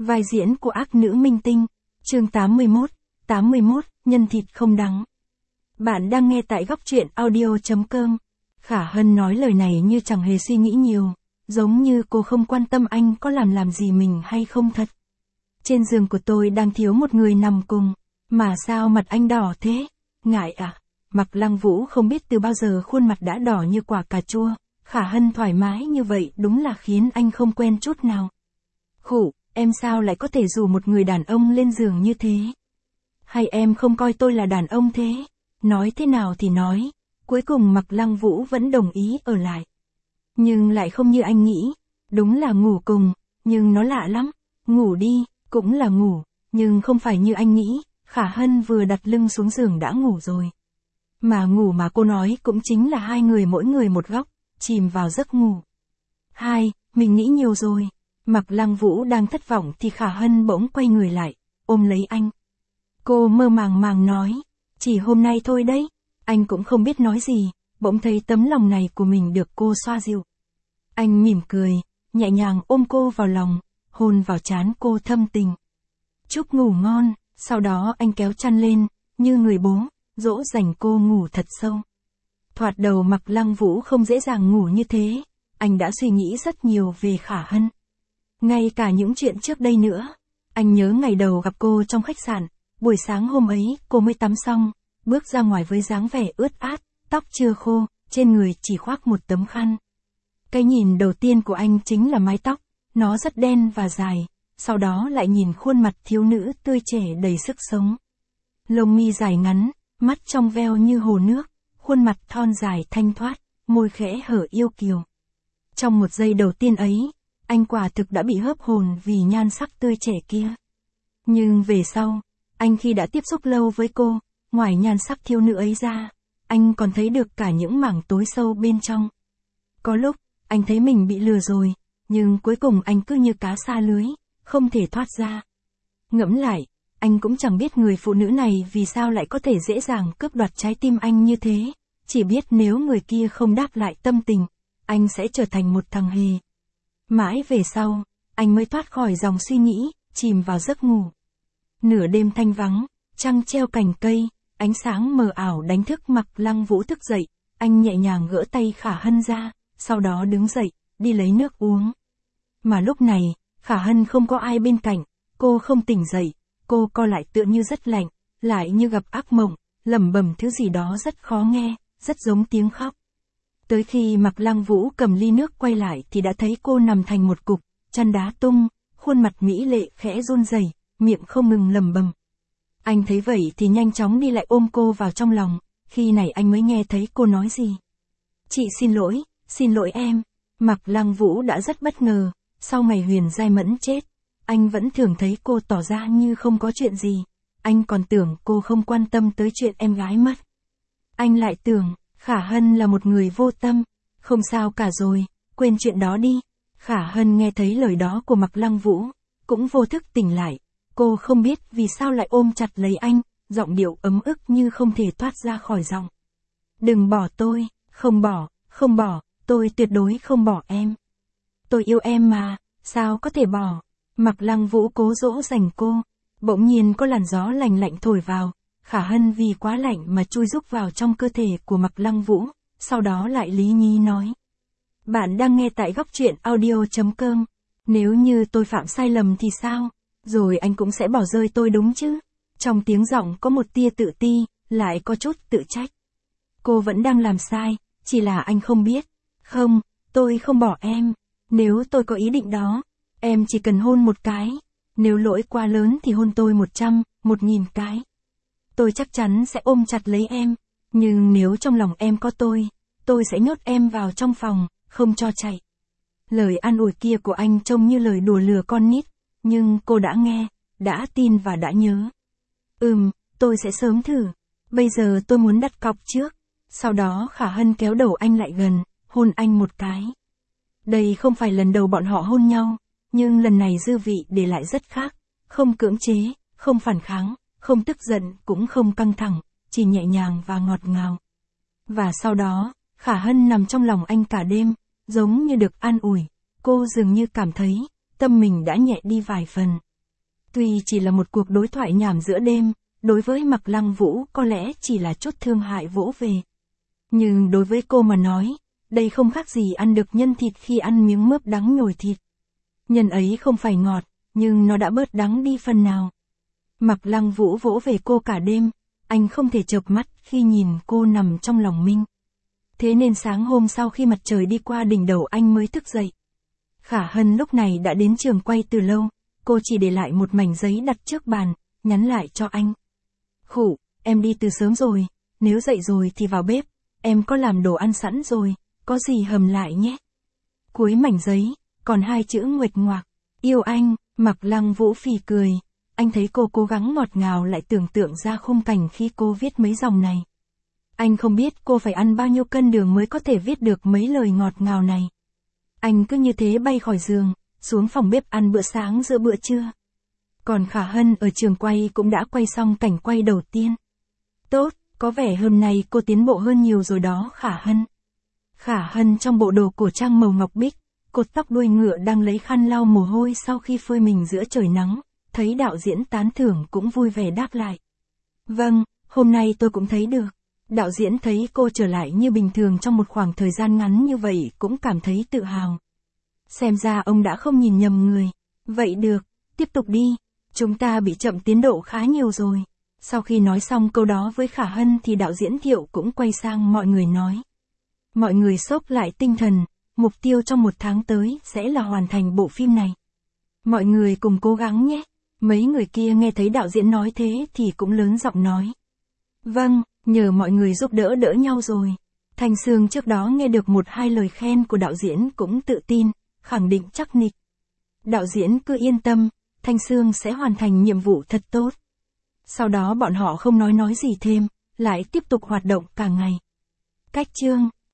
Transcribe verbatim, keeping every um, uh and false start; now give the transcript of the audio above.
Vai diễn của ác nữ minh tinh. Chương tám mươi mốt, tám mươi mốt, nhân thịt không đắng. Bạn đang nghe tại góc truyện audio chấm com. Khả Hân nói lời này như chẳng hề suy nghĩ nhiều, giống như cô không quan tâm anh có làm làm gì mình hay không thật. Trên giường của tôi đang thiếu một người nằm cùng, mà sao mặt anh đỏ thế? Ngại à? Mạc Lăng Vũ không biết từ bao giờ khuôn mặt đã đỏ như quả cà chua, Khả Hân thoải mái như vậy đúng là khiến anh không quen chút nào. Khụ, em sao lại có thể rủ một người đàn ông lên giường như thế? Hay em không coi tôi là đàn ông thế? Nói thế nào thì nói, cuối cùng Mạc Lăng Vũ vẫn đồng ý ở lại. Nhưng lại không như anh nghĩ, đúng là ngủ cùng, nhưng nó lạ lắm, ngủ đi, cũng là ngủ, nhưng không phải như anh nghĩ, Khả Hân vừa đặt lưng xuống giường đã ngủ rồi. Mà ngủ mà cô nói cũng chính là hai người mỗi người một góc, chìm vào giấc ngủ. Hai, mình nghĩ nhiều rồi. Mạc Lăng Vũ đang thất vọng thì Khả Hân bỗng quay người lại, ôm lấy anh. Cô mơ màng màng nói, chỉ hôm nay thôi đấy. Anh cũng không biết nói gì, bỗng thấy tấm lòng này của mình được cô xoa dịu. Anh mỉm cười, nhẹ nhàng ôm cô vào lòng, hôn vào trán cô thâm tình. Chúc ngủ ngon, sau đó anh kéo chăn lên, như người bố, dỗ dành cô ngủ thật sâu. Thoạt đầu Mạc Lăng Vũ không dễ dàng ngủ như thế, anh đã suy nghĩ rất nhiều về Khả Hân. Ngay cả những chuyện trước đây nữa, anh nhớ ngày đầu gặp cô trong khách sạn, buổi sáng hôm ấy cô mới tắm xong, bước ra ngoài với dáng vẻ ướt át, tóc chưa khô, trên người chỉ khoác một tấm khăn. Cái nhìn đầu tiên của anh chính là mái tóc, nó rất đen và dài, sau đó lại nhìn khuôn mặt thiếu nữ tươi trẻ đầy sức sống. Lông mi dài ngắn, mắt trong veo như hồ nước, khuôn mặt thon dài thanh thoát, môi khẽ hở yêu kiều. Trong một giây đầu tiên ấy, anh quả thực đã bị hớp hồn vì nhan sắc tươi trẻ kia. Nhưng về sau, anh khi đã tiếp xúc lâu với cô, ngoài nhan sắc thiếu nữ ấy ra, anh còn thấy được cả những mảng tối sâu bên trong. Có lúc, anh thấy mình bị lừa rồi, nhưng cuối cùng anh cứ như cá xa lưới, không thể thoát ra. Ngẫm lại, anh cũng chẳng biết người phụ nữ này vì sao lại có thể dễ dàng cướp đoạt trái tim anh như thế, chỉ biết nếu người kia không đáp lại tâm tình, anh sẽ trở thành một thằng hề. Mãi về sau, anh mới thoát khỏi dòng suy nghĩ, chìm vào giấc ngủ. Nửa đêm thanh vắng, trăng treo cành cây, ánh sáng mờ ảo đánh thức Mạc Lăng Vũ thức dậy, anh nhẹ nhàng gỡ tay Khả Hân ra, sau đó đứng dậy, đi lấy nước uống. Mà lúc này, Khả Hân không có ai bên cạnh, cô không tỉnh dậy, cô co lại tựa như rất lạnh, lại như gặp ác mộng, lẩm bẩm thứ gì đó rất khó nghe, rất giống tiếng khóc. Tới khi Mạc Lăng Vũ cầm ly nước quay lại thì đã thấy cô nằm thành một cục, chăn đá tung, khuôn mặt mỹ lệ khẽ run rẩy, miệng không ngừng lẩm bẩm. Anh thấy vậy thì nhanh chóng đi lại ôm cô vào trong lòng, khi này anh mới nghe thấy cô nói gì. Chị xin lỗi, xin lỗi em. Mạc Lăng Vũ đã rất bất ngờ, sau ngày Huyền Giai Mẫn chết, anh vẫn thường thấy cô tỏ ra như không có chuyện gì, anh còn tưởng cô không quan tâm tới chuyện em gái mất. Anh lại tưởng, Khả Hân là một người vô tâm, không sao cả rồi, quên chuyện đó đi. Khả Hân nghe thấy lời đó của Mạc Lăng Vũ, cũng vô thức tỉnh lại, cô không biết vì sao lại ôm chặt lấy anh, giọng điệu ấm ức như không thể thoát ra khỏi giọng. Đừng bỏ tôi, không bỏ, không bỏ, tôi tuyệt đối không bỏ em. Tôi yêu em mà, sao có thể bỏ. Mạc Lăng Vũ cố dỗ dành cô, bỗng nhiên có làn gió lành lạnh thổi vào, Khả Hân vì quá lạnh mà chui rúc vào trong cơ thể của Mạc Lăng Vũ, sau đó lại lý nhí nói. Bạn đang nghe tại góc truyện audio chấm com. Nếu như tôi phạm sai lầm thì sao? Rồi anh cũng sẽ bỏ rơi tôi đúng chứ? Trong tiếng giọng có một tia tự ti, lại có chút tự trách. Cô vẫn đang làm sai, chỉ là anh không biết. Không, tôi không bỏ em. Nếu tôi có ý định đó, em chỉ cần hôn một cái. Nếu lỗi quá lớn thì hôn tôi một trăm, một nghìn cái. Tôi chắc chắn sẽ ôm chặt lấy em. Nhưng nếu trong lòng em có tôi, tôi sẽ nhốt em vào trong phòng, không cho chạy. Lời an ủi kia của anh trông như lời đùa lừa con nít, nhưng cô đã nghe, đã tin và đã nhớ. Ừm, tôi sẽ sớm thử. Bây giờ tôi muốn đặt cọc trước. Sau đó Khả Hân kéo đầu anh lại gần, hôn anh một cái. Đây không phải lần đầu bọn họ hôn nhau, nhưng lần này dư vị để lại rất khác. Không cưỡng chế, không phản kháng, không tức giận, cũng không căng thẳng, chỉ nhẹ nhàng và ngọt ngào. Và sau đó, Khả Hân nằm trong lòng anh cả đêm, giống như được an ủi. Cô dường như cảm thấy, tâm mình đã nhẹ đi vài phần. Tuy chỉ là một cuộc đối thoại nhảm giữa đêm, đối với Mạc Lăng Vũ có lẽ chỉ là chút thương hại vỗ về. Nhưng đối với cô mà nói, đây không khác gì ăn được nhân thịt khi ăn miếng mướp đắng nhồi thịt. Nhân ấy không phải ngọt, nhưng nó đã bớt đắng đi phần nào. Mạc Lăng Vũ vỗ về cô cả đêm, anh không thể chợp mắt khi nhìn cô nằm trong lòng mình. Thế nên sáng hôm sau khi mặt trời đi qua đỉnh đầu anh mới thức dậy. Khả Hân lúc này đã đến trường quay từ lâu, cô chỉ để lại một mảnh giấy đặt trước bàn, nhắn lại cho anh. Khụ, em đi từ sớm rồi, nếu dậy rồi thì vào bếp, em có làm đồ ăn sẵn rồi, có gì hầm lại nhé. Cuối mảnh giấy, còn hai chữ nguệch ngoạc, yêu anh. Mạc Lăng Vũ phì cười, anh thấy cô cố gắng ngọt ngào lại tưởng tượng ra khung cảnh khi cô viết mấy dòng này. Anh không biết cô phải ăn bao nhiêu cân đường mới có thể viết được mấy lời ngọt ngào này. Anh cứ như thế bay khỏi giường, xuống phòng bếp ăn bữa sáng giữa bữa trưa. Còn Khả Hân ở trường quay cũng đã quay xong cảnh quay đầu tiên. Tốt, có vẻ hôm nay cô tiến bộ hơn nhiều rồi đó Khả Hân. Khả Hân trong bộ đồ cổ trang màu ngọc bích, cột tóc đuôi ngựa đang lấy khăn lau mồ hôi sau khi phơi mình giữa trời nắng, thấy đạo diễn tán thưởng cũng vui vẻ đáp lại. Vâng, hôm nay tôi cũng thấy được. Đạo diễn thấy cô trở lại như bình thường trong một khoảng thời gian ngắn như vậy cũng cảm thấy tự hào. Xem ra ông đã không nhìn nhầm người. Vậy được, tiếp tục đi. Chúng ta bị chậm tiến độ khá nhiều rồi. Sau khi nói xong câu đó với Khả Hân thì đạo diễn Thiệu cũng quay sang mọi người nói. Mọi người xốc lại tinh thần, mục tiêu trong một tháng tới sẽ là hoàn thành bộ phim này. Mọi người cùng cố gắng nhé. Mấy người kia nghe thấy đạo diễn nói thế thì cũng lớn giọng nói. Vâng, nhờ mọi người giúp đỡ đỡ nhau rồi. Thanh Sương trước đó nghe được một hai lời khen của đạo diễn cũng tự tin, khẳng định chắc nịch. Đạo diễn cứ yên tâm, Thanh Sương sẽ hoàn thành nhiệm vụ thật tốt. Sau đó bọn họ không nói nói gì thêm, lại tiếp tục hoạt động cả ngày. Cách chương